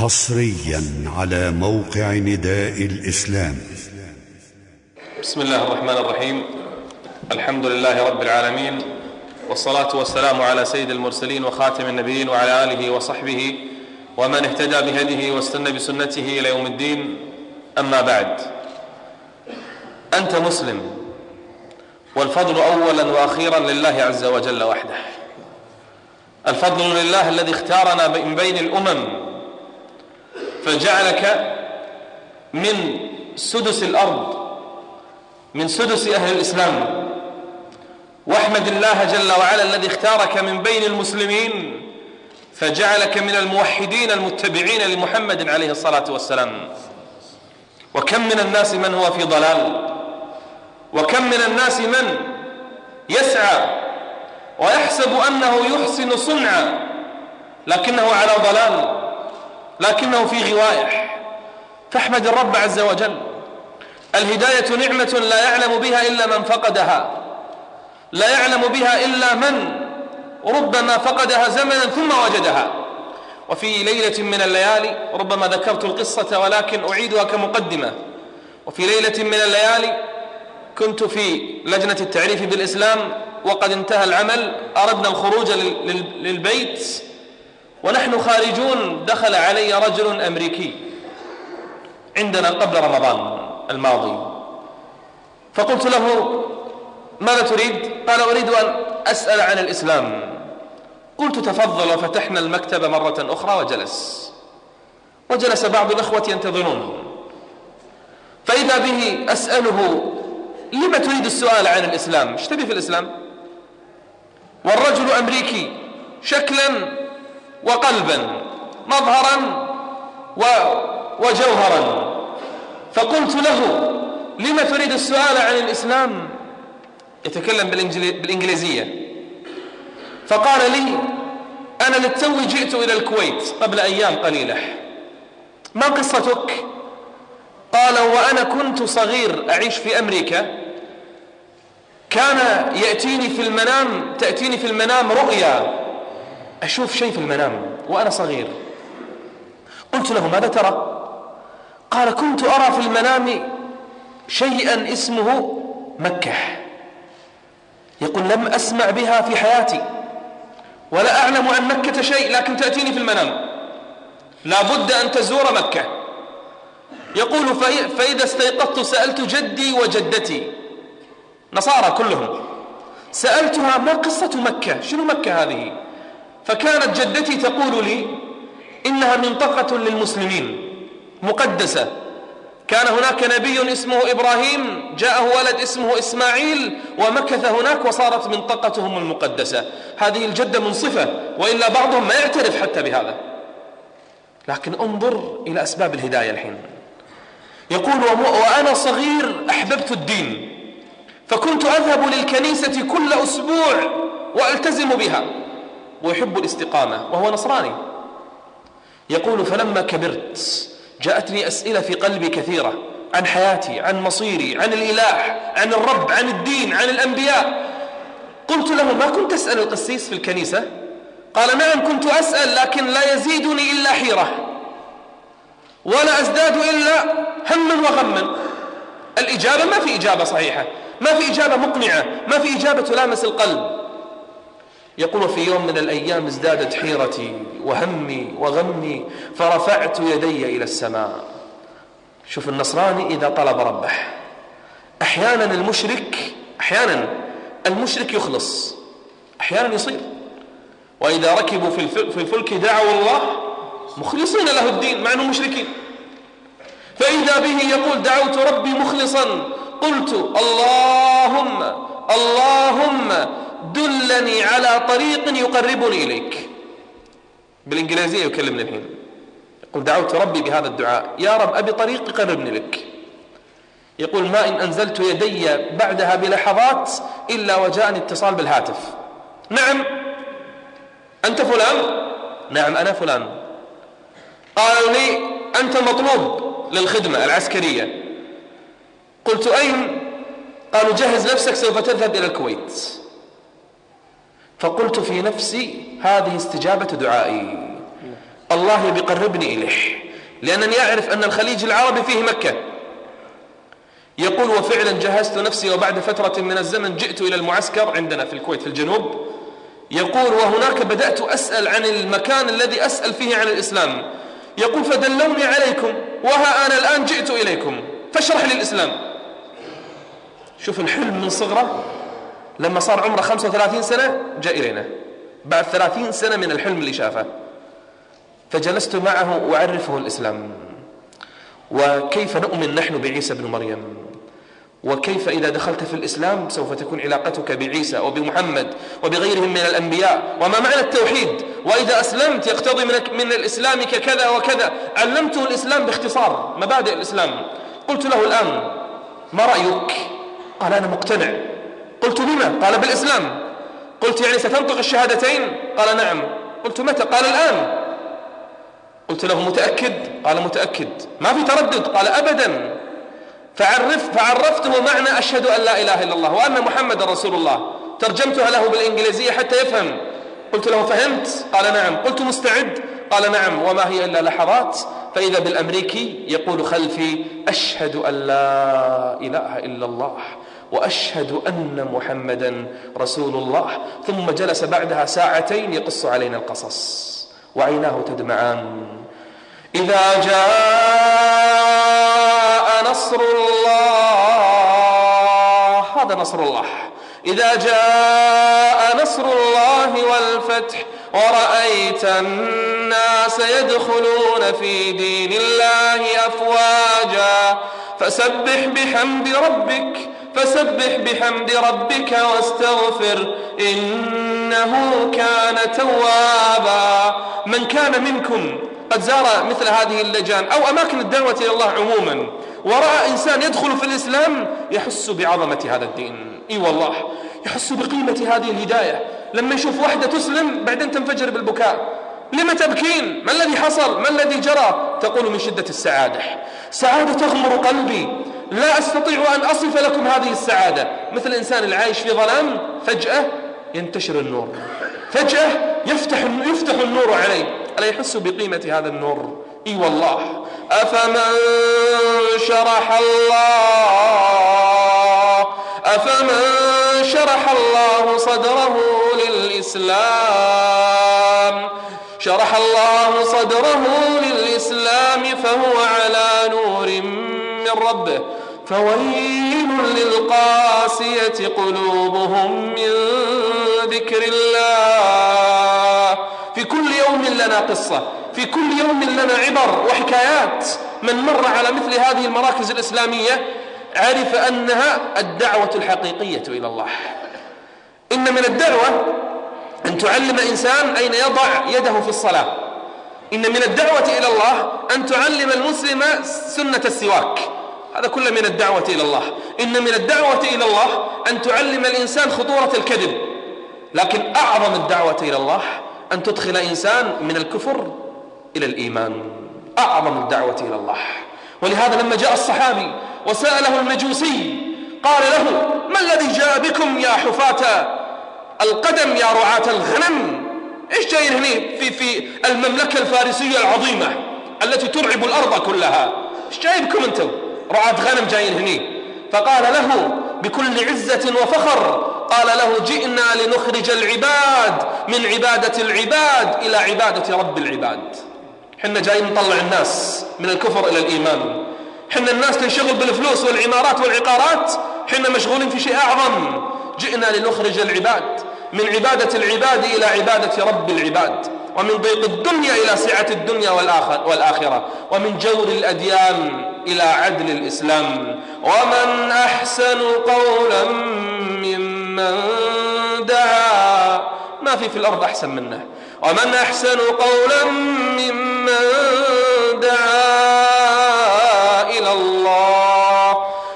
حصريا على موقع نداء الإسلام. بسم الله الرحمن الرحيم. الحمد لله رب العالمين، والصلاة والسلام على سيد المرسلين وخاتم النبيين وعلى آله وصحبه ومن اهتدى بهديه واستنى بسنته إلى يوم الدين. أما بعد، أنت مسلم، والفضل أولا وأخيرا لله عز وجل وحده. الفضل لله الذي اختارنا من بين الأمم فجعلك من سدس الأرض، من سدس أهل الإسلام. واحمد الله جل وعلا الذي اختارك من بين المسلمين فجعلك من الموحدين المتبعين لمحمد عليه الصلاة والسلام. وكم من الناس من هو في ضلال، وكم من الناس من يسعى ويحسب أنه يحسن صنعا لكنه على ضلال، لكنه في غوايح. فاحمد الرب عز وجل. الهداية نعمة لا يعلم بها إلا من فقدها، لا يعلم بها إلا من ربما فقدها زمنا ثم وجدها. وفي ليلة من الليالي، ربما ذكرت القصة ولكن أعيدها كمقدمة، وفي ليلة من الليالي كنت في لجنة التعريف بالإسلام وقد انتهى العمل، أردنا الخروج للبيت، ونحن خارجون دخل علي رجل أمريكي عندنا قبل رمضان الماضي، فقلت له: ماذا تريد؟ قال: أريد أن أسأل عن الإسلام. قلت: تفضل. وفتحنا المكتب مرة أخرى وجلس بعض الأخوة ينتظرون، فإذا به أسأله: لما تريد السؤال عن الإسلام؟ ايش تبي في الإسلام؟ والرجل أمريكي شكلا وقلبا، مظهرا وجوهرا. فقلت له: لما تريد السؤال عن الإسلام؟ يتكلم بالإنجليزية. فقال لي: أنا للتو جئت إلى الكويت قبل أيام قليلة. ما قصتك؟ قال: وأنا كنت صغير أعيش في أمريكا، كان تأتيني في المنام رؤيا، أشوف شيء في المنام وأنا صغير. قلت له: ماذا ترى؟ قال: كنت أرى في المنام شيئا اسمه مكة. يقول: لم أسمع بها في حياتي ولا أعلم عن مكة شيء، لكن تأتيني في المنام، لا بد أن تزور مكة. يقول: فإذا استيقظت سألت جدي وجدتي، نصارى كلهم، سألتها: ما قصة مكة؟ شنو مكة هذه؟ فكانت جدتي تقول لي: إنها منطقة للمسلمين مقدسة، كان هناك نبي اسمه إبراهيم، جاءه ولد اسمه إسماعيل ومكث هناك وصارت منطقتهم المقدسة. هذه الجدة منصفة، وإلا بعضهم ما يعترف حتى بهذا. لكن انظر إلى أسباب الهداية الحين. يقول: وأنا صغير أحببت الدين، فكنت أذهب للكنيسة كل أسبوع وألتزم بها، ويحب الاستقامة وهو نصراني. يقول: فلما كبرت جاءتني أسئلة في قلبي كثيرة عن حياتي، عن مصيري، عن الإله، عن الرب، عن الدين، عن الأنبياء. قلت له: ما كنت أسأل القسيس في الكنيسة؟ قال: نعم كنت أسأل، لكن لا يزيدني إلا حيرة، ولا أزداد إلا هما وغما. الإجابة ما في إجابة صحيحة، ما في إجابة مقنعة، ما في إجابة تلامس القلب. يقول: في يوم من الأيام ازدادت حيرتي وهمي وغمي، فرفعت يدي إلى السماء. شوف النصراني إذا طلب ربه. أحيانا المشرك يخلص، أحيانا يصير. وإذا ركبوا في الفلك دعوا الله مخلصين له الدين مع أنهم مشركين. فإذا به يقول: دعوت ربي مخلصا، قلت: اللهم دلني على طريق يقربني إليك. بالإنجليزية يكلمني الحين، يقول: دعوت ربي بهذا الدعاء، يا رب أبي طريق يقربني لك. يقول: ما إن أنزلت يدي بعدها بلحظات إلا وجاءني اتصال بالهاتف: نعم أنت فلان؟ نعم أنا فلان. قالوا لي: أنت مطلوب للخدمة العسكرية. قلت: أين؟ قالوا: جهز نفسك سوف تذهب إلى الكويت. فقلت في نفسي: هذه استجابة دعائي، الله بيقربني إليه، لأنني أعرف أن الخليج العربي فيه مكة. يقول وفعلا جهزت نفسي، وبعد فترة من الزمن جئت إلى المعسكر عندنا في الكويت في الجنوب. يقول وهناك بدأت أسأل عن المكان الذي أسأل فيه عن الإسلام. يقول فدلوني عليكم، وها أنا الآن جئت إليكم فاشرح لي الإسلام. شوف الحلم من صغره، لما صار عمره 35 سنة جاء إلينا بعد 30 سنة من الحلم اللي شافه. فجلست معه وأعرفه الإسلام، وكيف نؤمن نحن بعيسى بن مريم، وكيف إذا دخلت في الإسلام سوف تكون علاقتك بعيسى وبمحمد وبغيرهم من الأنبياء، وما معنى التوحيد، وإذا أسلمت يقتضي من الإسلام كذا وكذا. علمته الإسلام باختصار، مبادئ الإسلام. قلت له الآن ما رأيك؟ قال أنا مقتنع. قلت بما؟ قال بالإسلام. قلت يعني ستنطق الشهادتين؟ قال نعم. قلت متى؟ قال الآن. قلت له متأكد؟ قال متأكد. ما في تردد؟ قال أبدا. فعرفته معنى أشهد أن لا إله إلا الله وأن محمد رسول الله، ترجمتها له بالإنجليزية حتى يفهم. قلت له فهمت؟ قال نعم. قلت مستعد؟ قال نعم. وما هي إلا لحظات فإذا بالأمريكي يقول خلفي أشهد أن لا إله إلا الله وأشهد أن محمدا رسول الله. ثم جلس بعدها ساعتين يقص علينا القصص وعيناه تدمعان. إذا جاء نصر الله، هذا نصر الله، إذا جاء نصر الله والفتح ورأيت الناس يدخلون في دين الله أفواجا فسبح بحمد ربك واستغفر إنه كان توابا. من كان منكم قد زار مثل هذه اللجان أو أماكن الدعوة إلى الله عموما ورأى إنسان يدخل في الإسلام يحس بعظمة هذا الدين، إي والله يحس بقيمة هذه الهداية. لما يشوف واحدة تسلم بعدين تنفجر بالبكاء. لما تبكين؟ ما الذي حصل؟ ما الذي جرى؟ تقول من شدة السعادة. سعادة تغمر قلبي، لا أستطيع أن أصف لكم هذه السعادة. مثل الإنسان العايش في ظلام فجأة ينتشر النور، فجأة يفتح النور عليه، ألا يحس بقيمة هذا النور؟ إي والله. أفمن شرح الله صدره للإسلام فهو على نور من ربه فويل للقاسية قلوبهم من ذكر الله. في كل يوم لنا قصة، في كل يوم لنا عبر وحكايات. من مر على مثل هذه المراكز الإسلامية عرف أنها الدعوة الحقيقية إلى الله. إن من الدعوة أن تعلم إنسان أين يضع يده في الصلاة. إن من الدعوة إلى الله أن تعلم المسلم سنة السواك، هذا كله من الدعوة إلى الله. إن من الدعوة إلى الله أن تعلم الإنسان خطورة الكذب. لكن أعظم الدعوة إلى الله أن تدخل إنسان من الكفر إلى الإيمان، أعظم الدعوة إلى الله. ولهذا لما جاء الصحابي وسأله المجوسي قال له ما الذي جاء بكم يا حفاة القدم يا رعاة الغنم؟ إيش جايين هنا في المملكة الفارسية العظيمة التي ترعب الأرض كلها؟ إيش جايبكم أنتم رعاة غنم جايين هنا؟ فقال له بكل عزة وفخر، قال له جئنا لنخرج العباد من عبادة العباد إلى عبادة رب العباد. حنا جايين نطلع الناس من الكفر إلى الإيمان. حنا الناس تنشغل بالفلوس والعمارات والعقارات، حنا مشغولين في شيء أعظم. جئنا لنخرج العباد من عبادة العباد إلى عبادة رب العباد، ومن ضيق الدنيا إلى سعة الدنيا والآخرة، ومن جور الأديان إلى عدل الإسلام. ومن أحسن قولا ممن دعا، ما في الأرض أحسن منه. ومن أحسن قولا ممن دعا إلى الله،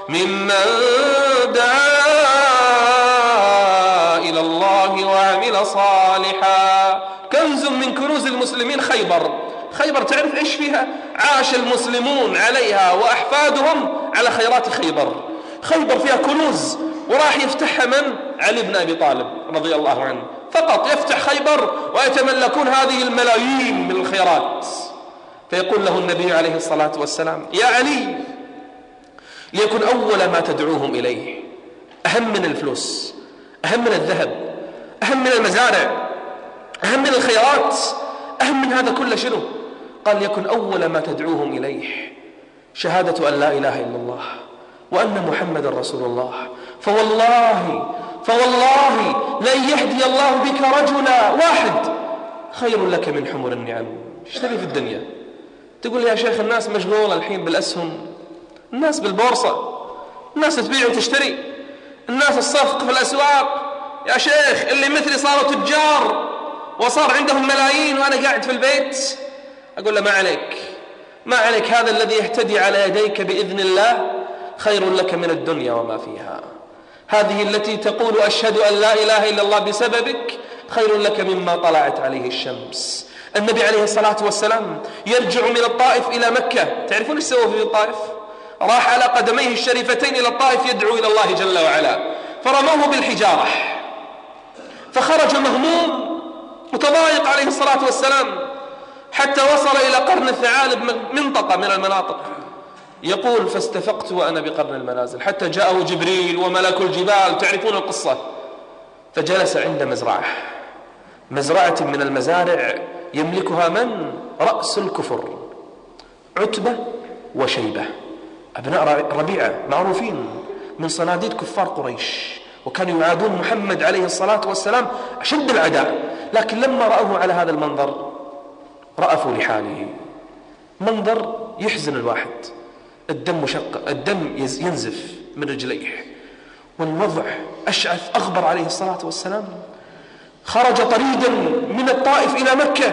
وعمل صالحا. كنز من كنوز المسلمين خيبر. خيبر تعرف إيش فيها؟ عاش المسلمون عليها وأحفادهم على خيرات خيبر. خيبر فيها كنوز، وراح يفتحها من؟ علي بن أبي طالب رضي الله عنه. فقط يفتح خيبر ويتملكون هذه الملايين من الخيرات. فيقول له النبي عليه الصلاة والسلام: يا علي، ليكن أول ما تدعوهم إليه، أهم من الفلوس، أهم من الذهب، أهم من المزارع، أهم من الخيرات، أهم من هذا كله شنو؟ قال: ليكن أول ما تدعوهم إليه شهادة أن لا إله إلا الله وأن محمد رسول الله، فوالله لن يهدي الله بك رجلا واحد خير لك من حمر النعم. ايش تبي في الدنيا؟ تقول يا شيخ الناس مشغولة الحين بالأسهم، الناس بالبورصة، الناس تبيع وتشتري، الناس الصفق في الأسواق. يا شيخ اللي مثلي صاروا تجار وصار عندهم ملايين وأنا قاعد في البيت. أقول له: ما عليك، هذا الذي يهتدي على يديك بإذن الله خير لك من الدنيا وما فيها. هذه التي تقول أشهد أن لا إله إلا الله بسببك خير لك مما طلعت عليه الشمس. النبي عليه الصلاة والسلام يرجع من الطائف إلى مكة. تعرفون ايش سوى في الطائف؟ راح على قدميه الشريفتين إلى الطائف يدعو إلى الله جل وعلا، فرموه بالحجارة فخرج مهموم متضايق عليه الصلاة والسلام، حتى وصل إلى قرن الثعالب، منطقة من المناطق. يقول: فاستفقت وأنا بقرن المنازل حتى جاءه جبريل وملك الجبال، تعرفون القصة. فجلس عند مزرعة من المزارع يملكها من؟ رأس الكفر، عتبة وشيبة، أبناء ربيعة، معروفين من صناديد كفار قريش، وكانوا يعادون محمد عليه الصلاة والسلام أشد العداء. لكن لما رأوه على هذا المنظر رأفوا لحاله. منظر يحزن الواحد، الدم مشقق، الدم ينزف من رجليه، والوضع أشعث أغبر عليه الصلاة والسلام. خرج طريدا من الطائف إلى مكة،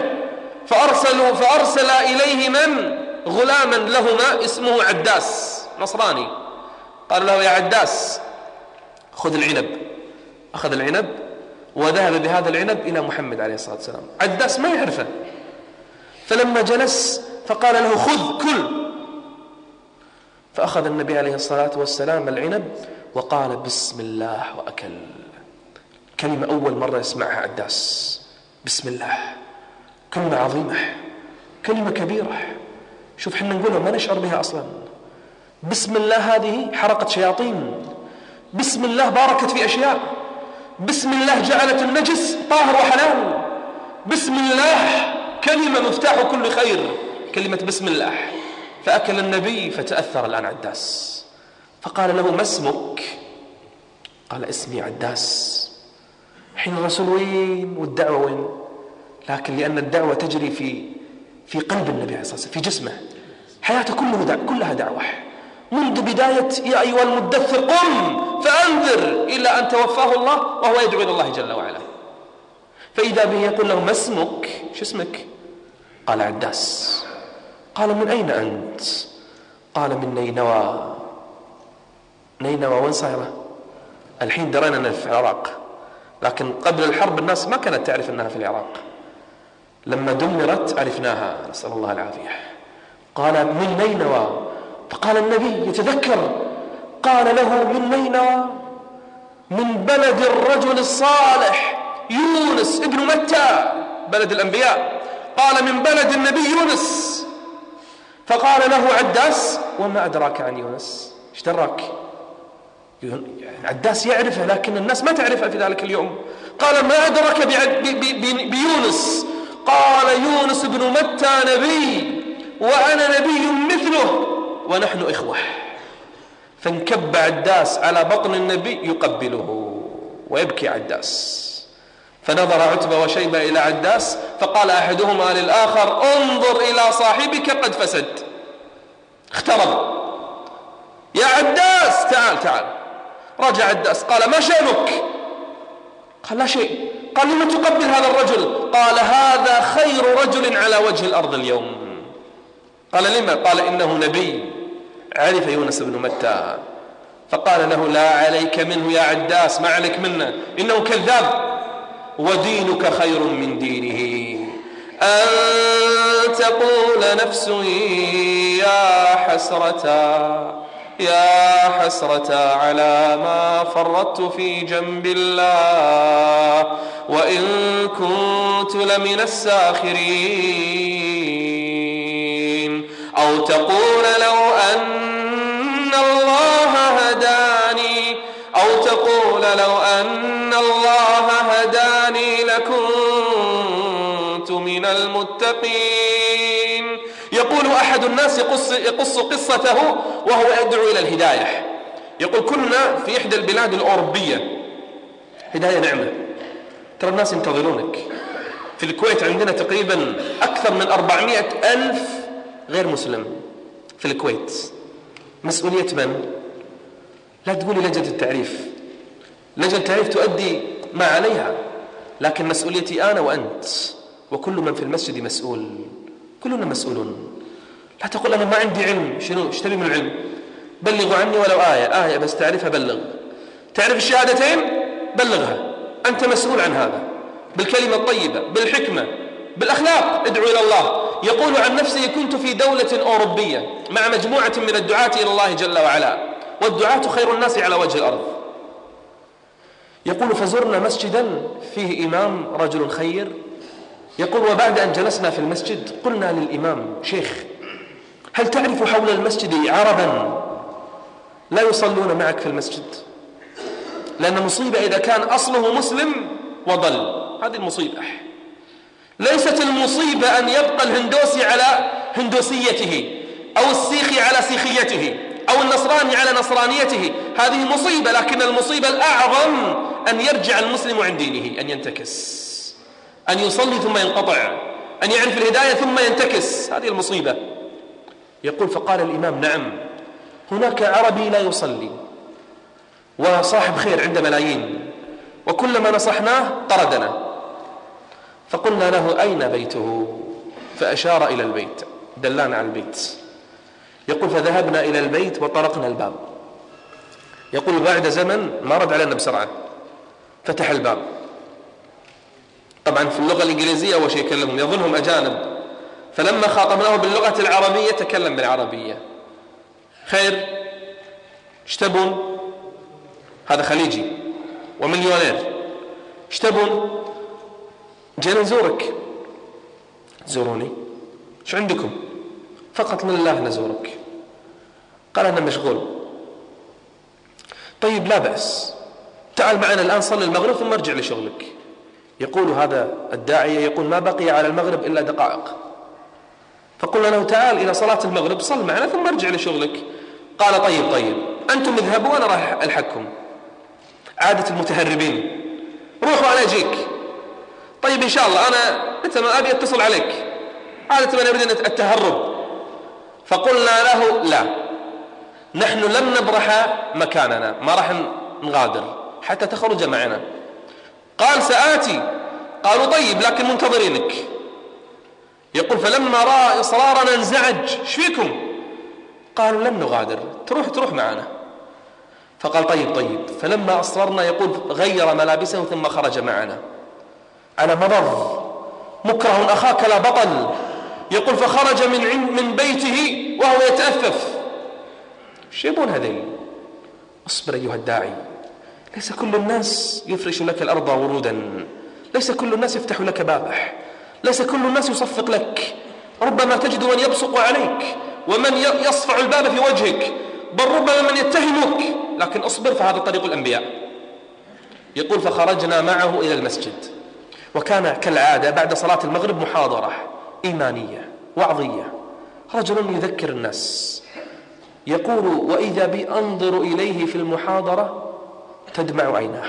فأرسل إليه من؟ غلاما لهما اسمه عداس، نصراني. قال له: يا عداس خذ العنب. أخذ العنب وذهب بهذا العنب إلى محمد عليه الصلاة والسلام. عداس ما يعرفه، فلما جلس فقال له: خذ كل. فأخذ النبي عليه الصلاة والسلام العنب وقال: بسم الله، وأكل. كلمة أول مرة يسمعها عداس، بسم الله، كلمة عظيمة، كلمة كبيرة. شوف حنا نقولها ما نشعر بها أصلا. بسم الله هذه حرقت شياطين، بسم الله باركت في أشياء، بسم الله جعلت النجس طاهر وحلال، بسم الله كلمة مفتاح كل خير، كلمة بسم الله. فأكل النبي فتأثر الآن عداس، فقال له: ما اسمك؟ قال: اسمي عداس. حين الرسول وين والدعوة وين؟ لكن لأن الدعوة تجري في قلب النبي عليه الصلاة والسلام، في جسمه، حياته كلها دعوة، منذ بداية يا أيها المدثر قم فأنذر إلى أن توفاه الله وهو يدعو إلى الله جل وعلا. فإذا به يقول له: ما اسمك؟ شو اسمك؟ قال: عداس. قال: من أين أنت؟ قال: من نينوى. نينوى وين صايرة؟ الحين درينا أنها في العراق، لكن قبل الحرب الناس ما كانت تعرف أنها في العراق، لما دمرت عرفناها، نسأل الله العافية. قال: من نينوى. فقال النبي يتذكر، قال له: من نينوى، من بلد الرجل الصالح يونس ابن متى، بلد الأنبياء. قال: من بلد النبي يونس. فقال له عداس: وما أدراك عن يونس؟ ايش دراك؟ يعني عداس يعرفه لكن الناس ما تعرفه في ذلك اليوم. قال: ما أدرك بيونس؟ قال: يونس ابن متى نبي وأنا نبي مثله ونحن إخوة. فانكب عداس على بطن النبي يقبله ويبكي عداس. فنظر عتبة وشيبة إلى عداس فقال أحدهما للآخر: انظر إلى صاحبك قد فسد، اخترب. يا عداس تعال. رجع عداس قال: ما شأنك؟ قال: لا شيء. قال: لما تقبل هذا الرجل؟ قال: هذا خير رجل على وجه الأرض اليوم. قال: لما؟ قال: إنه نبي عرف يونس بن متى. فقال له: لا عليك منه يا عداس، ما عليك منه، إنه كذاب، ودينك خير من دينه. أن تقول نفس يا حسرة يا حسرة على ما فرطت في جنب الله وإن كنت لمن الساخرين. أو تقول لو أن الله هداني لكنت من المتقين. يقول أحد الناس يقص قصته وهو يدعو إلى الهداية، يقول كنا في إحدى البلاد الأوروبية، هداية نعمة، ترى الناس ينتظرونك. في الكويت عندنا تقريبا أكثر من 400,000 غير مسلم في الكويت. مسؤولية من؟ لا تقولي لجنة التعريف، لجنة التعريف تؤدي ما عليها، لكن مسؤوليتي أنا وأنت وكل من في المسجد مسؤول، كلنا مسؤولون. لا تقول أنا ما عندي علم، شنو اشتري من العلم؟ بلغوا عني ولو آية بس تعرفها بلغ. تعرف الشهادتين بلغها، أنت مسؤول عن هذا، بالكلمة الطيبة، بالحكمة، بالأخلاق، ادعو إلى الله. يقول عن نفسه كنت في دولة أوروبية مع مجموعة من الدعاة إلى الله جل وعلا، والدعاة خير الناس على وجه الأرض. يقول فزرنا مسجدا فيه إمام رجل خير. يقول وبعد أن جلسنا في المسجد قلنا للإمام شيخ هل تعرف حول المسجد عربا لا يصلون معك في المسجد؟ لأن مصيبة إذا كان أصله مسلم وضل، هذه المصيبة. ليست المصيبة أن يبقى الهندوسي على هندوسيته أو السيخي على سيخيته أو النصراني على نصرانيته، هذه مصيبة. لكن المصيبة الأعظم أن يرجع المسلم عن دينه، أن ينتكس، أن يصلي ثم ينقطع، أن يعرف الهداية ثم ينتكس، هذه المصيبة. يقول فقال الإمام نعم هناك عربي لا يصلي وصاحب خير عنده ملايين، وكلما نصحناه طردنا. فقلنا له أين بيته؟ فأشار إلى البيت، دلانا على البيت. يقول فذهبنا إلى البيت وطرقنا الباب. يقول بعد زمن ما رد علينا بسرعة، فتح الباب. طبعا في اللغة الإنجليزية أول شيء يكلمهم، يظنهم أجانب، فلما خاطبناه باللغة العربية تكلم بالعربية. خير ايش تبون؟ هذا خليجي ومليونير. ايش تبون؟ جينا نزورك. تزوروني؟ ايش عندكم؟ فقط لله نزورك. قال أنا مشغول. طيب لا بأس، تعال معنا الآن صلي المغرب ثم ارجع لشغلك. يقول هذا الداعية يقول ما بقي على المغرب إلا دقائق. فقلنا له تعال إلى صلاة المغرب صل معنا ثم ارجع لشغلك. قال طيب أنتم اذهبوا وأنا راح ألحقكم. عادة المتهربين، روحوا أنا أجيك. طيب إن شاء الله أنت ما أبي أتصل عليك، عادة من يريد التهرب. فقلنا له لا، نحن لن نبرح مكاننا، ما راح نغادر حتى تخرج معنا. قال سآتي. قالوا طيب لكن منتظرينك. يقول فلما رأى إصرارنا انزعج، ايش فيكم؟ قالوا لن نغادر، تروح معنا. فقال طيب. فلما أصررنا يقول غير ملابسه ثم خرج معنا على مضض، مكره أخاك لا بطل. يقول فخرج من بيته وهو يتأفف. ايش يبون هذين؟ اصبر أيها الداعي، ليس كل الناس يفرش لك الأرض ورودا، ليس كل الناس يفتح لك بابه، ليس كل الناس يصفق لك. ربما تجد من يبصق عليك ومن يصفع الباب في وجهك، بل ربما من يتهمك، لكن اصبر فهذا طريق الأنبياء. يقول فخرجنا معه إلى المسجد، وكان كالعادة بعد صلاة المغرب محاضرة إيمانية وعظية، رجل يذكر الناس. يقول وإذا بي أنظر إليه في المحاضرة تدمع عيناه.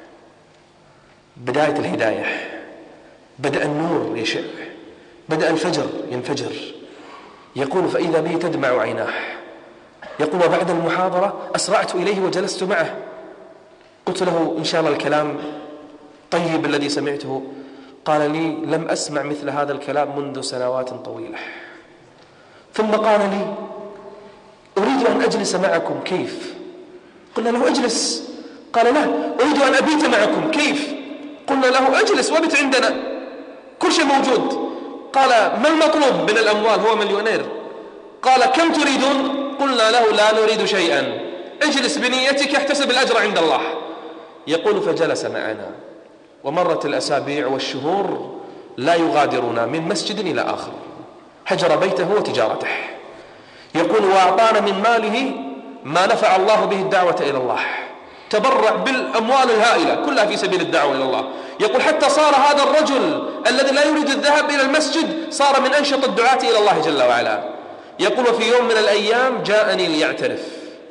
بداية الهداية، بدأ النور يشع، بدأ الفجر ينفجر. يقول فإذا بي تدمع عيناه. يقول وبعد المحاضرة أسرعت إليه وجلست معه، قلت له إن شاء الله الكلام طيب الذي سمعته. قال لي لم أسمع مثل هذا الكلام منذ سنوات طويلة. ثم قال لي أريد أن أجلس معكم، كيف؟ قلنا له أجلس. قال لا، أريد أن أبيت معكم، كيف؟ قلنا له أجلس وابت عندنا، كل شيء موجود. قال ما المطلوب من الأموال؟ هو مليونير. قال كم تريدون؟ قلنا له لا نريد شيئا، اجلس بنيتك احتسب الأجر عند الله. يقول فجلس معنا، ومرت الأسابيع والشهور لا يغادرنا من مسجد إلى آخر، هجر بيته وتجارته. يقول وأعطانا من ماله ما نفع الله به الدعوة إلى الله، تبرع بالأموال الهائلة كلها في سبيل الدعوة إلى الله. يقول حتى صار هذا الرجل الذي لا يريد الذهاب إلى المسجد صار من أنشط الدعاة إلى الله جل وعلا. يقول وفي يوم من الأيام جاءني ليعترف،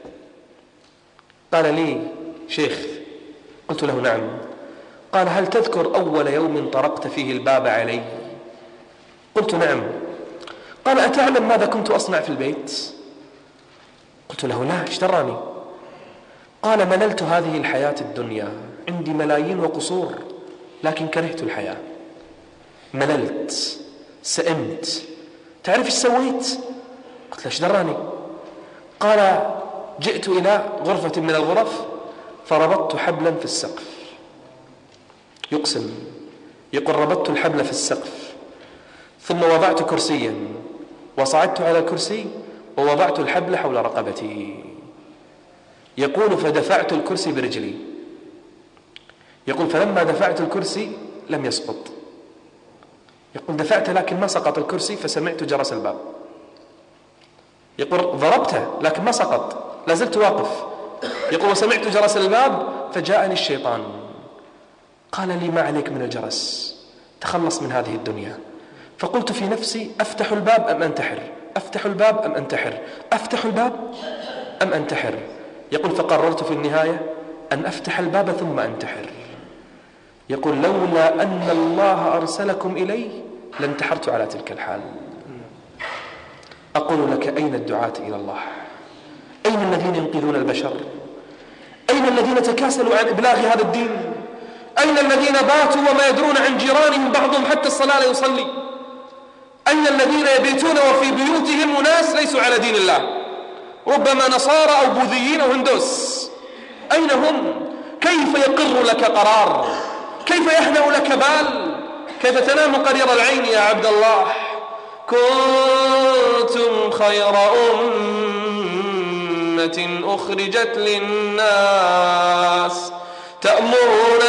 قال لي شيخ، قلت له نعم. قال هل تذكر أول يوم طرقت فيه الباب علي؟ قلت نعم. قال أتعلم ماذا كنت أصنع في البيت؟ قلت له لا، ايش دراني؟ قال مللت هذه الحياة الدنيا، عندي ملايين وقصور، لكن كرهت الحياة، مللت، سئمت. تعرف ايش سويت؟ قلت له ايش دراني؟ قال جئت إلى غرفة من الغرف فربطت حبلا في السقف. يقسم، يقول ربطت الحبل في السقف ثم وضعت كرسيا وصعدت على الكرسي ووضعت الحبل حول رقبتي. يقول فدفعت الكرسي برجلي. يقول فلما دفعت الكرسي لم يسقط. يقول دفعت لكن ما سقط الكرسي فسمعت جرس الباب. يقول ضربته لكن ما سقط، لازلت واقف. يقول وسمعت جرس الباب فجاءني الشيطان قال لي ما عليك من الجرس، تخلص من هذه الدنيا. فقلت في نفسي أفتح الباب أم أنتحر، أفتح الباب أم أنتحر، أفتح الباب أم أنتحر. يقول فقررت في النهاية أن أفتح الباب ثم أنتحر. يقول لولا أن الله أرسلكم إلي لانتحرت على تلك الحال. أقول لك أين الدعاة إلى الله؟ أين الذين ينقذون البشر؟ أين الذين تكاسلوا عن إبلاغ هذا الدين؟ أين الذين باتوا وما يدرون عن جيرانهم بعضهم حتى الصلاة لا يصلي؟ أين الذين يبيتون وفي بيوتهم ناس ليسوا على دين الله، ربما نصارى أو بوذيين أو هندوس؟ أين هم؟ كيف يقر لك قرار؟ كيف يهنأ لك بال؟ كيف تنام قرير العين يا عبد الله؟ كنتم خير أمة أخرجت للناس تأمرون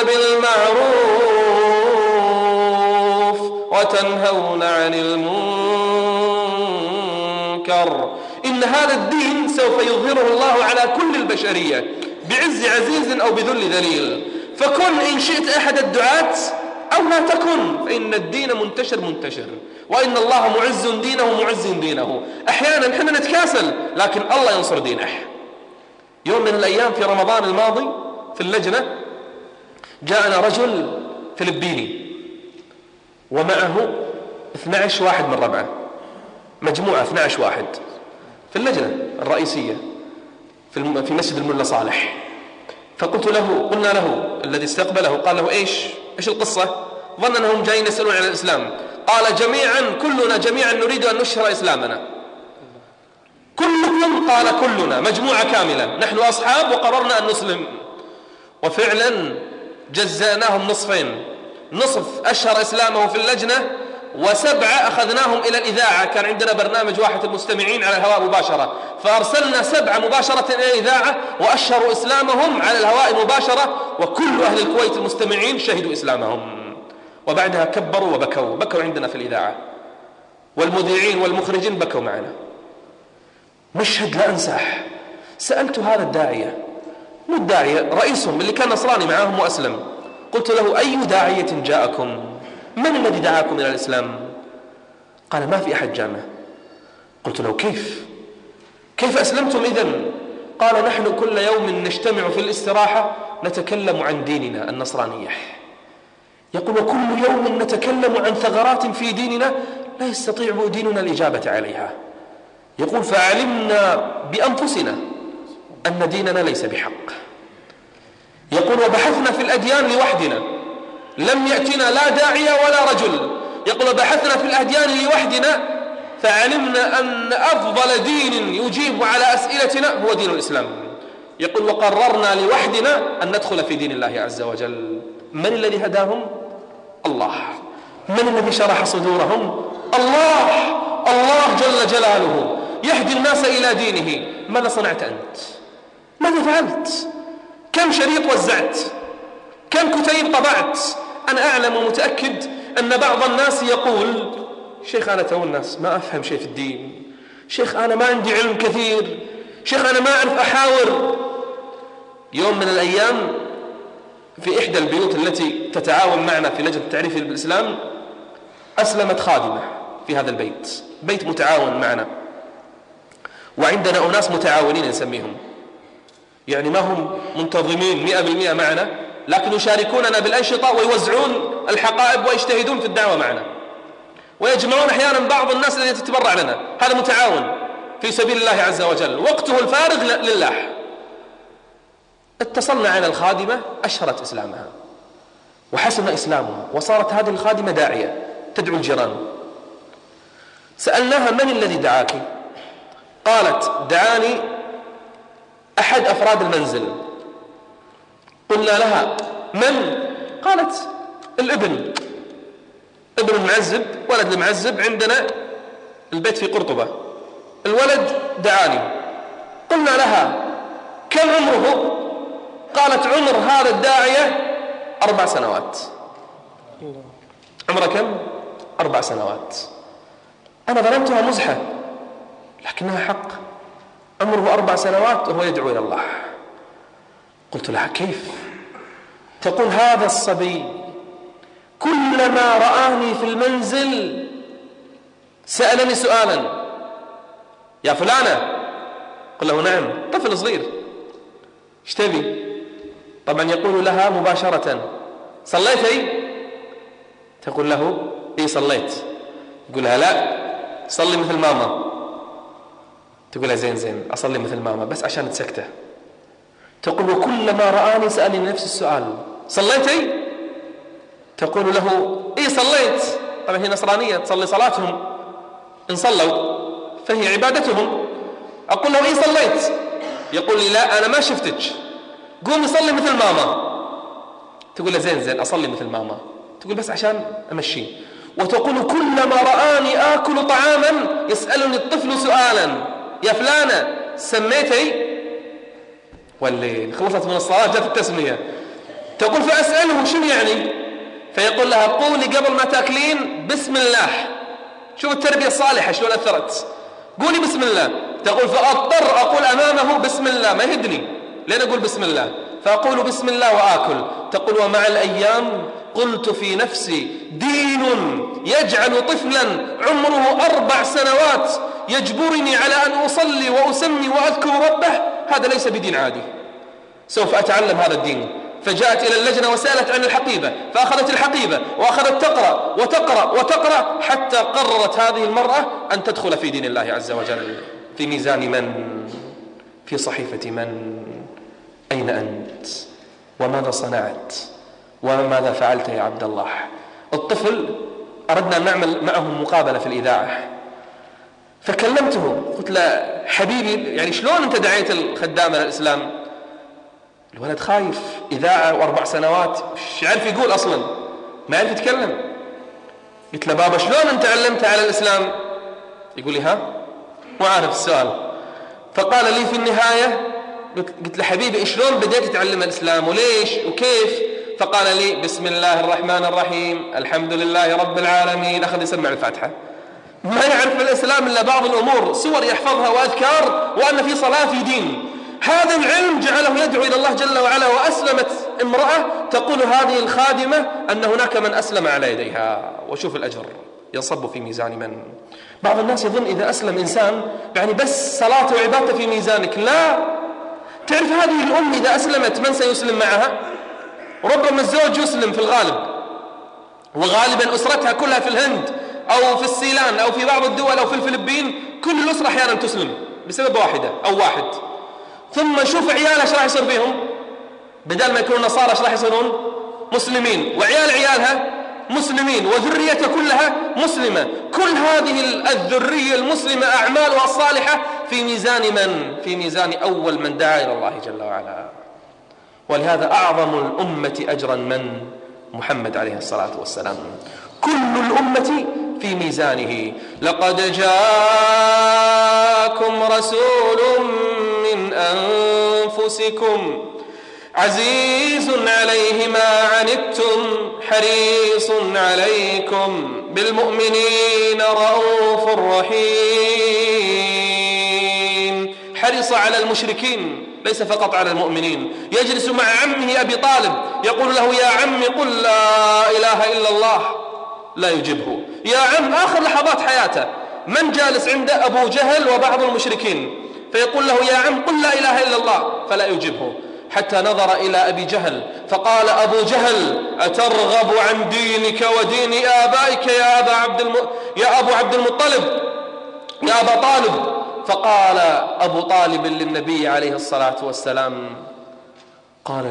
بالمعروف وتنهون عن المنكر. إن هذا الدين سوف يظهره الله على كل البشرية بعز عزيز أو بذل ذليل. فكن إن شئت أحد الدعاة أو لا تكن، فإن الدين منتشر، وإن الله معز دينه معز دينه. أحيانا نحن نتكاسل لكن الله ينصر دينه. يوم من الأيام في رمضان الماضي في اللجنة جاءنا رجل فلبيني ومعه 12 واحد من ربعه، مجموعة 12 واحد في اللجنة الرئيسية في مسجد الملا صالح. قلنا له الذي استقبله قال له ايش القصة؟ ظن انهم جايين يسألون عن الإسلام. قال كلنا جميعا نريد أن نشهر إسلامنا. كلكم؟ قال كلنا، مجموعة كاملة، نحن أصحاب وقررنا أن نسلم. وفعلا جزأناهم نصفين، نصف أشهر إسلامه في اللجنة، و7 أخذناهم إلى الإذاعة. كان عندنا برنامج واحد المستمعين على الهواء مباشرة، فأرسلنا 7 مباشرة إلى الإذاعة وأشهروا إسلامهم على الهواء مباشرة، وكل أهل الكويت المستمعين شهدوا إسلامهم. وبعدها كبروا وبكوا عندنا في الإذاعة، والمذيعين والمخرجين بكوا معنا. مشهد لا أنساه. سألت هذا الداعية، مو الداعية، رئيسهم اللي كان نصراني معهم وأسلم، قلت له أي داعية جاءكم؟ من الذي دعاكم إلى الإسلام؟ قال ما في أحد جاءنا. قلت له كيف أسلمتم إذن؟ قال نحن كل يوم نجتمع في الاستراحة نتكلم عن ديننا النصرانية. يقول وكل يوم نتكلم عن ثغرات في ديننا لا يستطيع ديننا الإجابة عليها. يقول فعلمنا بأنفسنا أن ديننا ليس بحق. يقول وبحثنا في الأديان لوحدنا، لم يأتنا لا داعية ولا رجل. يقول بحثنا في الأديان لوحدنا فعلمنا أن أفضل دين يجيب على أسئلتنا هو دين الإسلام. يقول وقررنا لوحدنا أن ندخل في دين الله عز وجل. من الذي هداهم؟ الله. من الذي شرح صدورهم؟ الله جل جلاله. يهدي الناس إلى دينه. ماذا صنعت أنت؟ ماذا فعلت؟ كم شريط وزعت؟ كم كتيب طبعت؟ أنا أعلم ومتأكد أن بعض الناس يقول: شيخ أنا تو الناس ما أفهم شيء في الدين، شيخ أنا ما عندي علم كثير، شيخ أنا ما أعرف أحاور. يوم من الأيام في إحدى البيوت التي تتعاون معنا في لجنة التعريف بالإسلام أسلمت خادمة في هذا البيت، بيت متعاون معنا، وعندنا أناس متعاونين نسميهم، يعني ما هم منتظمين 100% معنا، لكن يشاركوننا بالأنشطة ويوزعون الحقائب ويجتهدون في الدعوة معنا، ويجمعون أحيانا بعض الناس التي تتبرع لنا. هذا متعاون في سبيل الله عز وجل، وقته الفارغ لله. اتصلنا على الخادمة، أشهرت إسلامها وحسن إسلامها، وصارت هذه الخادمة داعية تدعو الجيران. سألناها: من الذي دعاك؟ قالت: دعاني أحد أفراد المنزل. قلنا لها: من؟ قالت: الابن، ابن المعزب، ولد المعزب عندنا البيت في قرطبة، الولد دعاني. قلنا لها: كم عمره؟ قالت: عمر هذا الداعية 4 سنوات. عمره كم؟ 4 سنوات. أنا ظننتها مزحة، لكنها حق، عمره 4 سنوات وهو يدعو إلى الله. قلت لها: كيف؟ تقول: هذا الصبي كلما رآني في المنزل سألني سؤالا: يا فلانة. قل له: نعم. طفل صغير، ايش تبي؟ طبعا يقول لها مباشرة: صليتي؟ تقول له: اي صليت. يقول لها: لا، صلي مثل ماما. تقول لها: زين أصلي مثل ماما بس عشان تسكته. تقول: وكلما رآني سألني نفس السؤال: صليتي؟ تقول له: اي صليت. طبعا هي نصرانية، تصلي صلاتهم، إن صلوا فهي عبادتهم. أقول له: اي صليت. يقول لي: لا، أنا ما شفتك، قومي صلي مثل ماما. تقول له: زين أصلي مثل ماما. تقول: بس عشان أمشي. وتقول: كلما رآني آكل طعاما يسألني الطفل سؤالا: يا فلانة سميتي؟ والليل خلصت من الصلاة جاءت التسمية. تقول: فأسأله: شنو يعني؟ فيقول لها: قولي قبل ما تأكلين بسم الله. شوف التربية الصالحة شلون أثرت. قولي بسم الله. تقول: فأضطر أقول أمامه بسم الله، ما يهدني لين أقول بسم الله، فأقول بسم الله وآكل. تقول: ومع الأيام قلت في نفسي: دين يجعل طفلا عمره 4 سنوات يجبرني على أن أصلي وأسمي وأذكر ربه، هذا ليس بدين عادي، سوف أتعلم هذا الدين. فجاءت إلى اللجنة وسألت عن الحقيبة، فأخذت الحقيبة وأخذت تقرأ وتقرأ وتقرأ حتى قررت هذه المرأة أن تدخل في دين الله عز وجل. في ميزان من؟ في صحيفة من؟ أين أنت؟ وماذا صنعت؟ وماذا فعلت يا عبد الله؟ الطفل أردنا أن نعمل معه مقابلة في الإذاعة، فكلمته قلت له: حبيبي يعني شلون أنت دعيت الخدامة للإسلام؟ الولد خايف، إذاعة و4 سنوات، مش يعرف يقول أصلا، ما يعرف يتكلم. قلت له: بابا شلون أنت علمته على الإسلام؟ يقول لي: ها مو عارف السؤال. فقال لي في النهاية، قلت له: حبيبي شلون بديت تتعلم الإسلام وليش وكيف؟ فقال لي: بسم الله الرحمن الرحيم، الحمد لله رب العالمين. أخذ يسمع الفاتحة، ما يعرف الإسلام إلا بعض الأمور، سور يحفظها وأذكار، وأن في صلاة في دين. هذا العلم جعله يدعو إلى الله جل وعلا. وأسلمت امرأة تقول هذه الخادمة أن هناك من أسلم على يديها، وشوف الأجر ينصب في ميزان من. بعض الناس يظن إذا أسلم إنسان يعني بس صلاة وعبادة في ميزانك، لا. تعرف هذه الأم إذا أسلمت من سيسلم معها؟ ربما الزوج يسلم في الغالب، وغالبا أسرتها كلها في الهند أو في السيلان أو في بعض الدول أو في الفلبين، كل الأسرة أحيانا تسلم بسبب واحدة أو واحد. ثم شوف عيالها ايش راح يصير فيهم، بدل ما يكونوا نصارى ايش راح يصيرون؟ مسلمين، وعيال عيالها مسلمين، وذريتها كلها مسلمة. كل هذه الذرية المسلمة أعمالها الصالحة في ميزان من؟ في ميزان أول من دعا إلى الله جل وعلا. ولهذا أعظم الأمة أجرا من؟ محمد عليه الصلاة والسلام. كل الأمة في ميزانه. لقد جاءكم رسول من أنفسكم عزيز عليه ما عنتم حريص عليكم بالمؤمنين رؤوف رحيم. حرص على المشركين ليس فقط على المؤمنين. يجلس مع عمه أبي طالب يقول له يا عم قل لا إله إلا الله، لا يجبه. يا عم آخر لحظات حياته من جالس عنده؟ أبو جهل وبعض المشركين، فيقول له يا عم قل لا إله إلا الله فلا يجبه، حتى نظر إلى أبي جهل فقال أبو جهل أترغب عن دينك ودين آبائك يا أبو عبد المطلب يا أبا طالب؟ فقال أبو طالب للنبي عليه الصلاة والسلام قال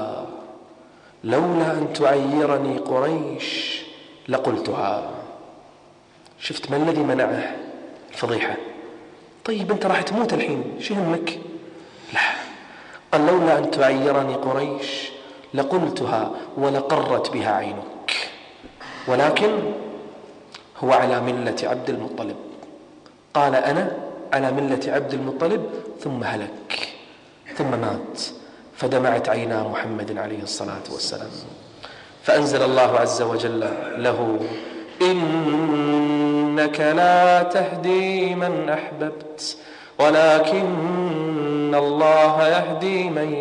لولا أن تعيرني قريش لقلتها. شفت ما الذي منعه؟ الفضيحة. طيب أنت راح تموت الحين، شو همك؟ لا، قال لولا أن تعيرني قريش لقلتها ولقرت بها عينك، ولكن هو على ملة عبد المطلب. قال أنا على ملة عبد المطلب ثم هلك ثم مات، فدمعت عينا محمد عليه الصلاة والسلام، فأنزل الله عز وجل له إنك لا تهدي من أحببت ولكن الله يهدي من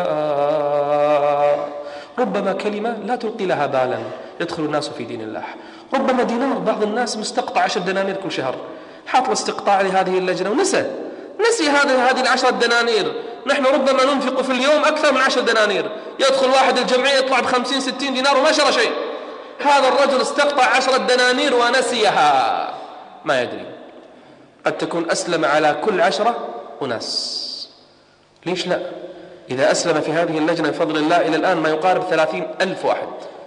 يشاء. ربما كلمة لا تلقي لها بالا يدخل الناس في دين الله، ربما دينار بعض الناس مستقطع 10 دنانير كل شهر، حاط له استقطاع لهذه اللجنة ونسي هذه 10 دنانير. نحن ربما ننفق في اليوم أكثر من 10 دنانير، يدخل واحد الجمعية يطلع ب50 60 دينار وما شرى شيء. هذا الرجل استقطع 10 دنانير ونسيها، ما يدري، قد تكون أسلم على كل 10 أناس. ليش لا؟ إذا أسلم في هذه اللجنة بفضل الله إلى الآن ما يقارب 30,000 واحد.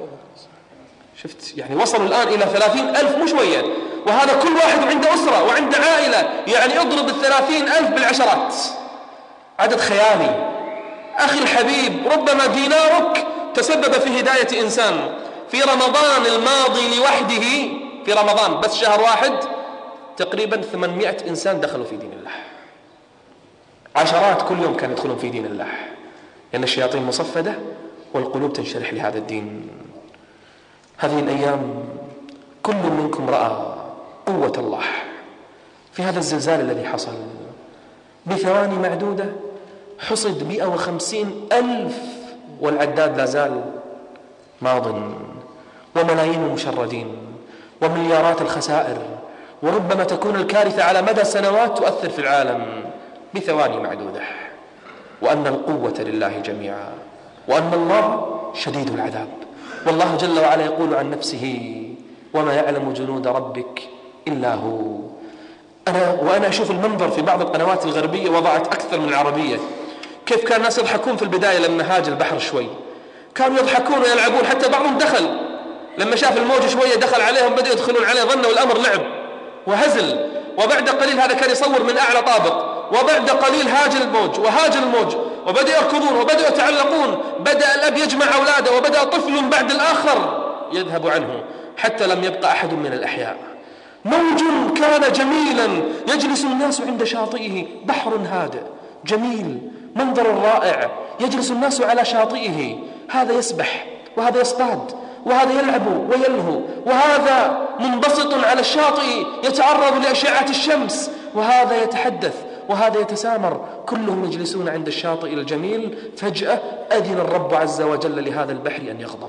شفت يعني وصلوا الآن إلى 30,000 مو شوية، وهذا كل واحد عنده أسرة وعنده عائلة، يعني اضرب 30,000 بالعشرات، عدد خيالي. أخي الحبيب، ربما دينارك تسبب في هداية إنسان. في رمضان الماضي لوحده، في رمضان بس شهر واحد، تقريبا 800 إنسان دخلوا في دين الله، عشرات كل يوم كانوا يدخلون في دين الله، لأن الشياطين مصفدة والقلوب تنشرح لهذا الدين. هذه الأيام كل منكم رأى قوة الله في هذا الزلزال الذي حصل. بثواني معدودة حصد 150,000 والعداد لا زال ماضٍ، وملايين المشردين ومليارات الخسائر، وربما تكون الكارثة على مدى سنوات تؤثر في العالم بثواني معدودة. وأن القوة لله جميعا، وأن الله شديد العذاب. والله جل وعلا يقول عن نفسه وما يعلم جنود ربك إلا هو. وأنا أشوف المنظر في بعض القنوات الغربية وضعت أكثر من العربية، كيف كان الناس يضحكون في البداية لما هاج البحر شوي، كانوا يضحكون ويلعبون، حتى بعضهم دخل لما شاف الموج شوية دخل عليهم، بدأوا يدخلون عليه، ظنوا الأمر لعب وهزل. وبعد قليل هذا كان يصور من أعلى طابق، وبعد قليل هاج الموج وبدأوا يركضون وبدأوا يتعلقون. بدأ الأب يجمع أولاده، وبدأ طفل بعد الآخر يذهب عنه، حتى لم يبقى أحد من الأحياء. موج كان جميلا يجلس الناس عند شاطئه، بحر هادئ جميل منظر رائع، يجلس الناس على شاطئه، هذا يسبح وهذا يصطاد وهذا يلعب ويلهو، وهذا منبسط على الشاطئ يتعرض لأشعة الشمس، وهذا يتحدث وهذا يتسامر، كلهم يجلسون عند الشاطئ الجميل. فجأة أذن الرب عز وجل لهذا البحر أن يغضب،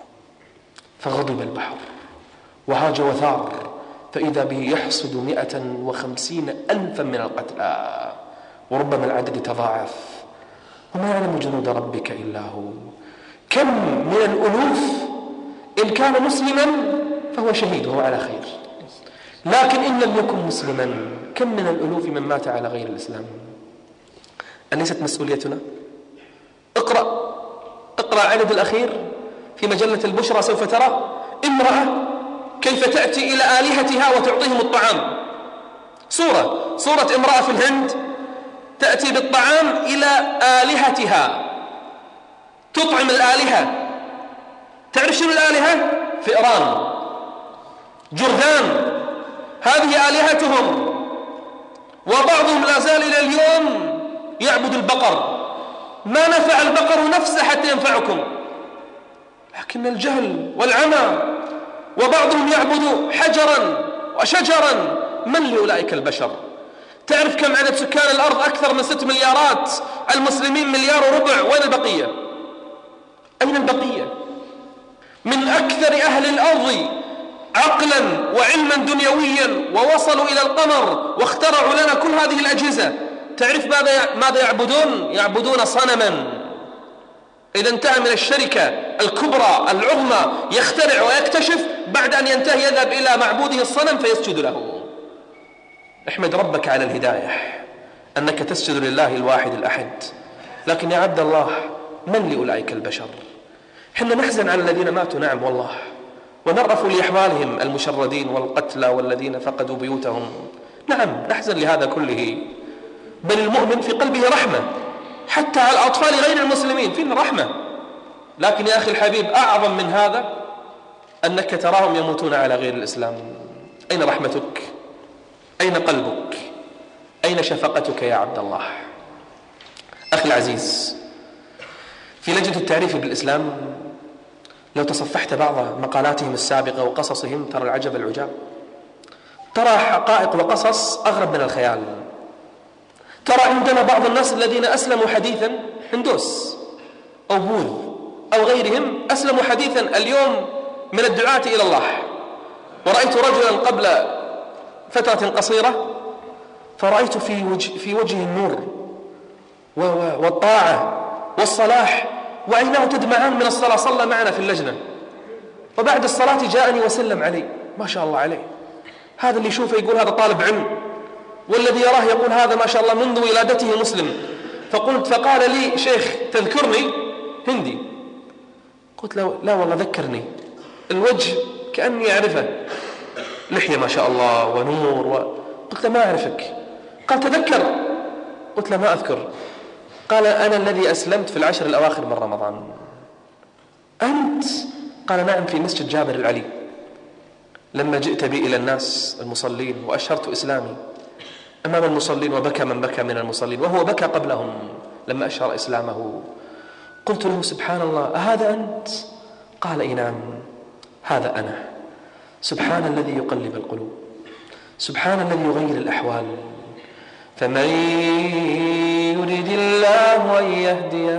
فغضب البحر وهاج وثار، فإذا به يحصد 150,000 من القتلى، وربما العدد يتضاعف. وما يعلم جنود ربك إلا هو. كم من الألوف إن كان مسلما فهو شهيد وهو على خير، لكن إن لم يكن مسلما كم من الألوف من مات على غير الإسلام. أليست مسؤوليتنا؟ اقرأ عدد الأخير في مجلة البشرى، سوف ترى امرأة كيف تأتي إلى آلهتها وتعطيهم الطعام. صورة امرأة في الهند تأتي بالطعام إلى آلهتها، تطعم الآلهة. تعرف شنو الآلهة؟ فئران، جرذان، هذه آلهتهم. وبعضهم لا زال الرجال إلى اليوم يعبد البقر، ما نفع البقر نفسه حتى ينفعكم، لكن الجهل والعمى، وبعضهم يعبد حجرا وشجرا. من لأولئك البشر؟ تعرف كم عدد سكان الأرض؟ أكثر من 6 مليارات، المسلمين 1.25 مليار. وين البقية؟ أين البقية؟ من أكثر أهل الأرض عقلا وعلما دنيويا، ووصلوا إلى القمر واخترعوا لنا كل هذه الأجهزة. تعرف ماذا يعبدون؟ يعبدون صنما. إذا انتهى من الشركة الكبرى العظمى يخترع ويكتشف، بعد أن ينتهي يذهب إلى معبوده الصنم فيسجد له. احمد ربك على الهداية أنك تسجد لله الواحد الأحد. لكن يا عبد الله، من لأولئك البشر؟ حنا نحزن على الذين ماتوا، نعم والله، ونرأف لأحوالهم المشردين والقتلى والذين فقدوا بيوتهم، نعم نحزن لهذا كله. بل المؤمن في قلبه رحمة حتى على الأطفال غير المسلمين، فينا رحمة. لكن يا أخي الحبيب، أعظم من هذا أنك تراهم يموتون على غير الإسلام. أين رحمتك؟ أين قلبك؟ أين شفقتك يا عبد الله؟ أخي العزيز، في لجنة التعريف بالإسلام لو تصفحت بعض مقالاتهم السابقة وقصصهم ترى العجب العجاب، ترى حقائق وقصص أغرب من الخيال. ترى عندنا بعض الناس الذين أسلموا حديثا، هندوس أو بوذ أو غيرهم، أسلموا حديثا اليوم من الدعاة إلى الله. ورأيت رجلا قبل فترة قصيرة فرأيت في وجهه النور والطاعة والصلاح، وعيناه تدمعان من الصلاة. صلى معنا في اللجنة، وبعد الصلاة جاءني وسلم علي، ما شاء الله عليه. هذا اللي يشوفه يقول هذا طالب علم، والذي يراه يقول هذا ما شاء الله منذ ولادته مسلم. فقال لي: شيخ تذكرني؟ هندي. قلت له: لا والله ذكرني، الوجه كأني أعرفه، لحية ما شاء الله ونور قلت له: ما أعرفك. قال: تذكر. قلت له: ما أذكر. قال: أنا الذي أسلمت في العشر الأواخر من رمضان. أنت؟ قال: نعم، في مسجد جابر العلي، لما جئت بي إلى الناس المصلين وأشهرت إسلامي أمام المصلين، وبكى من بكى من المصلين، وهو بكى قبلهم لما أشهر إسلامه. قلت له: سبحان الله، أهذا أنت؟ قال: إي نعم، هذا أنا. سبحان الذي يقلب القلوب، سبحان الذي يغير الأحوال. فمن يرد الله أن يهديه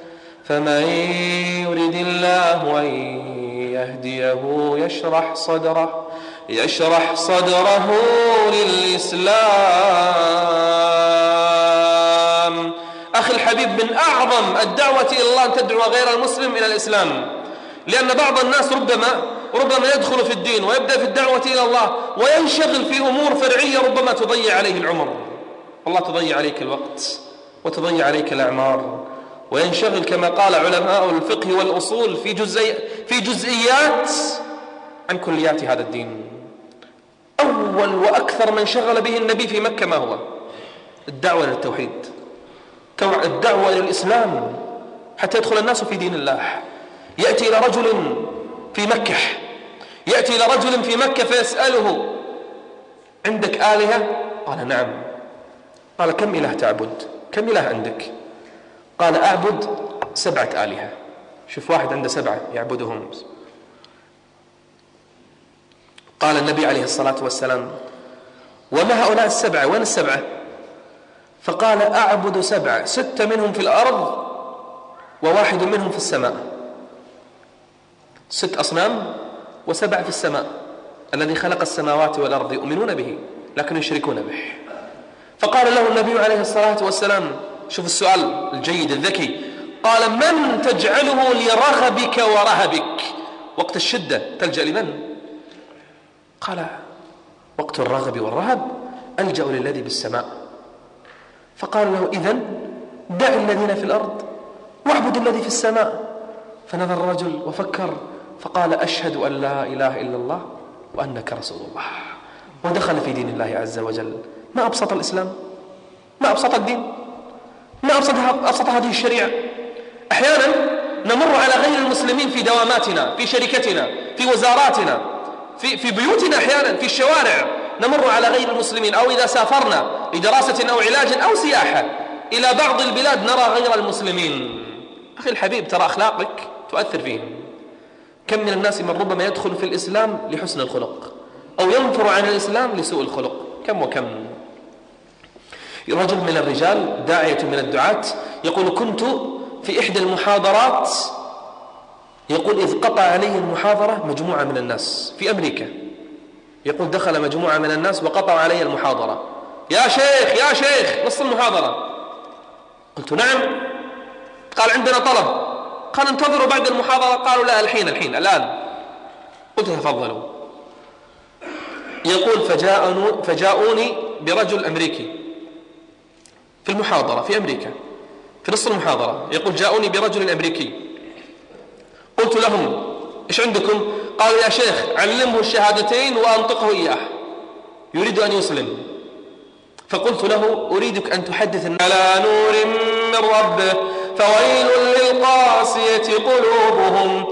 يشرح صدره للإسلام. أخي الحبيب، من أعظم الدعوة إلى الله أن تدعو غير المسلم إلى الإسلام، لأن بعض الناس ربما يدخل في الدين ويبدأ في الدعوة إلى الله وينشغل في أمور فرعية ربما تضيع عليه العمر، والله تضيع عليك الوقت وتضيع عليك الأعمار، وينشغل كما قال علماء الفقه والأصول في جزئيات عن كليات هذا الدين. أول وأكثر من شغل به النبي في مكة ما هو؟ الدعوة للتوحيد، الدعوة إلى الإسلام حتى يدخل الناس في دين الله. يأتي إلى رجل في مكة فيسأله: عندك آلهة؟ قال: نعم. قال: كم إله تعبد؟ كم إله عندك؟ قال: أعبد 7 آلهة. شوف، واحد عنده 7 يعبدهم. قال النبي عليه الصلاة والسلام: وما هؤلاء 7؟ وين 7؟ فقال: أعبد 7، 6 منهم في الأرض و1 منهم في السماء. 6 أصنام و7 في السماء. الذي خلق السماوات والأرض يؤمنون به لكن يشركون به. فقال له النبي عليه الصلاة والسلام، شوف السؤال الجيد الذكي، قال: من تجعله لرغبك ورهبك؟ وقت الشدة تلجأ لمن؟ قال: وقت الرغب والرهب ألجأ للذي بالسماء. فقال له: إذن دع الذين في الأرض واعبد الذي في السماء. فنظر الرجل وفكر فقال: أشهد أن لا إله إلا الله وأنك رسول الله، ودخل في دين الله عز وجل. ما أبسط الإسلام، ما أبسط الدين، ما أبسط هذه الشريعة. أحيانا نمر على غير المسلمين في دواماتنا، في شركتنا، في وزاراتنا، في بيوتنا، أحيانا في الشوارع نمر على غير المسلمين، أو إذا سافرنا لدراسة أو علاج أو سياحة إلى بعض البلاد نرى غير المسلمين. أخي الحبيب، ترى أخلاقك تؤثر فيهم. كم من الناس من ربما يدخل في الإسلام لحسن الخلق أو ينفر عن الإسلام لسوء الخلق، كم وكم. رجل من الرجال داعية من الدعاة يقول: كنت في إحدى المحاضرات، يقول إذ قطع علي المحاضرة مجموعة من الناس في أمريكا، يقول دخل مجموعة من الناس وقطعوا علي المحاضرة. يا شيخ يا شيخ، نص المحاضرة. قلت: نعم. قال: عندنا طلب. قال: انتظروا بعد المحاضرة. قالوا: لا، الحين الآن. قلت: تفضلوا. يقول: فجاءوني برجل أمريكي في المحاضرة في أمريكا، في نص المحاضرة. يقول: جاءوني برجل أمريكي. قلت لهم: إيش عندكم؟ قالوا: يا شيخ علمه الشهادتين وأنطقه إياه، يريد أن يسلم. فقلت له: أريدك أن تحدث على نور من ربه فويل للقاسية قلوبهم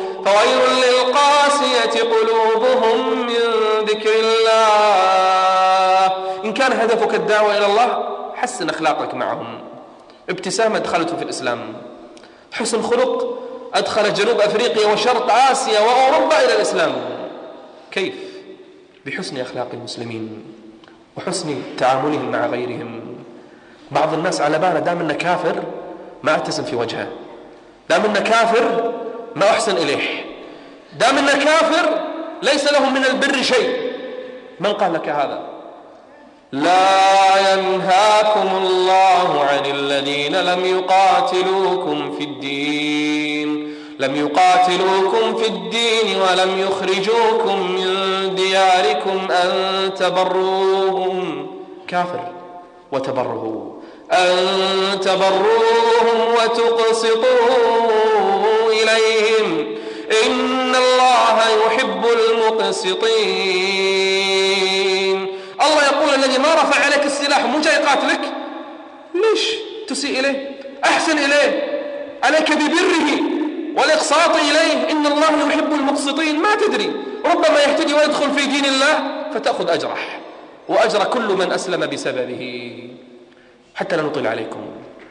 من ذكر الله. إن كان هدفك الدعوة إلى الله، حسن أخلاقك معهم. ابتسامة أدخلته في الإسلام، حسن خلق أدخل جنوب أفريقيا وشرق آسيا وأوروبا إلى الإسلام. كيف؟ بحسن أخلاق المسلمين وحسن تعاملهم مع غيرهم. بعض الناس على باله دام أنه كافر ما أبتسم في وجهه، دام أنه كافر ما أحسن إليه، دام أنه كافر ليس له من البر شيء. من قال لك هذا؟ لا ينهاكم الله عن الذين لم يقاتلوكم في الدين ولم يخرجوكم من دياركم أن تبروهم. كافر وتبره، أن تبروهم وتقسطوا إليهم إن الله يحب المقسطين. الله يقول: الذي ما رفع عليك السلاح ومو جاي يقاتلك، ليش تسيء إليه؟ أحسن إليه، عليك ببره والإقساط إليه. إن الله يحب المقسطين. ما تدري، ربما يهتدي ويدخل في دين الله فتأخذ أجره وأجر كل من أسلم بسببه. حتى لا نطيل عليكم،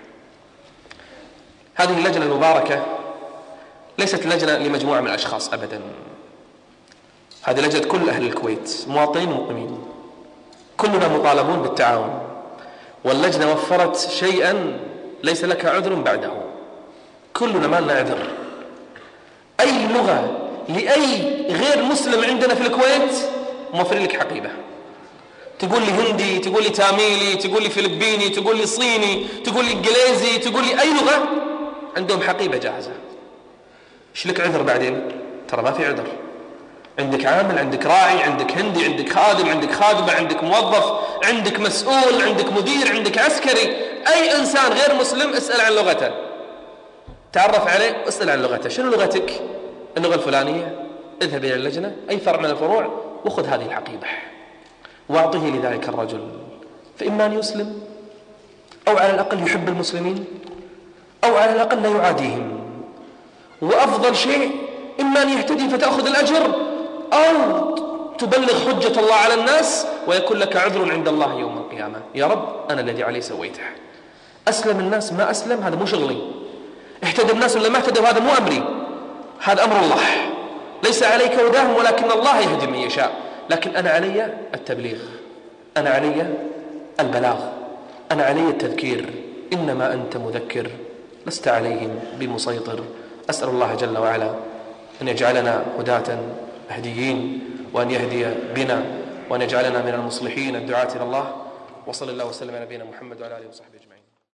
هذه اللجنة المباركة ليست لجنة لمجموعة من الأشخاص أبدا. هذه لجنة كل أهل الكويت، مواطنين مقيمين، كلنا مطالبون بالتعاون. واللجنة وفرت شيئا ليس لك عذر بعده، كلنا ما لنا عذر. أي لغة لأي غير مسلم عندنا في الكويت موفرين لك حقيبة. تقول لي هندي، تقول لي تاميلي، تقول لي فلبيني، تقول لي صيني، تقول لي انجليزي، تقول لي أي لغة، عندهم حقيبة جاهزة. ايش لك عذر بعدين؟ ترى ما في عذر. عندك عامل، عندك راعي، عندك هندي، عندك خادم، عندك خادمة، عندك موظف، عندك مسؤول، عندك مدير، عندك عسكري. أي إنسان غير مسلم اسأل عن لغته، تعرف عليه واسأل عن لغته. شنو لغتك؟ اللغة الفلانية. اذهب إلى اللجنة أي فرع من الفروع وخذ هذه الحقيبة واعطيه لذلك الرجل، فإما أن يسلم أو على الأقل يحب المسلمين أو على الأقل لا يعاديهم. وأفضل شيء إما أن يهتدي فتأخذ الأجر أو تبلغ حجة الله على الناس ويكون لك عذر عند الله يوم القيامة. يا رب أنا الذي علي سويته. أسلم الناس ما أسلم هذا مو شغلي، اهتدى الناس ولا ما اهتدوا هذا مو أمري، هذا أمر الله. ليس عليك هداهم ولكن الله يهدي من يشاء. لكن أنا علي التبليغ، أنا علي البلاغ، أنا علي التذكير. إنما أنت مذكر لست عليهم بمسيطر. أسأل الله جل وعلا أن يجعلنا هداة مهديين، وأن يهدي بنا، وأن يجعلنا من المصلحين الدعاة إلى الله. وصلى الله وسلم على نبينا محمد وعلى آله وصحبه أجمعين.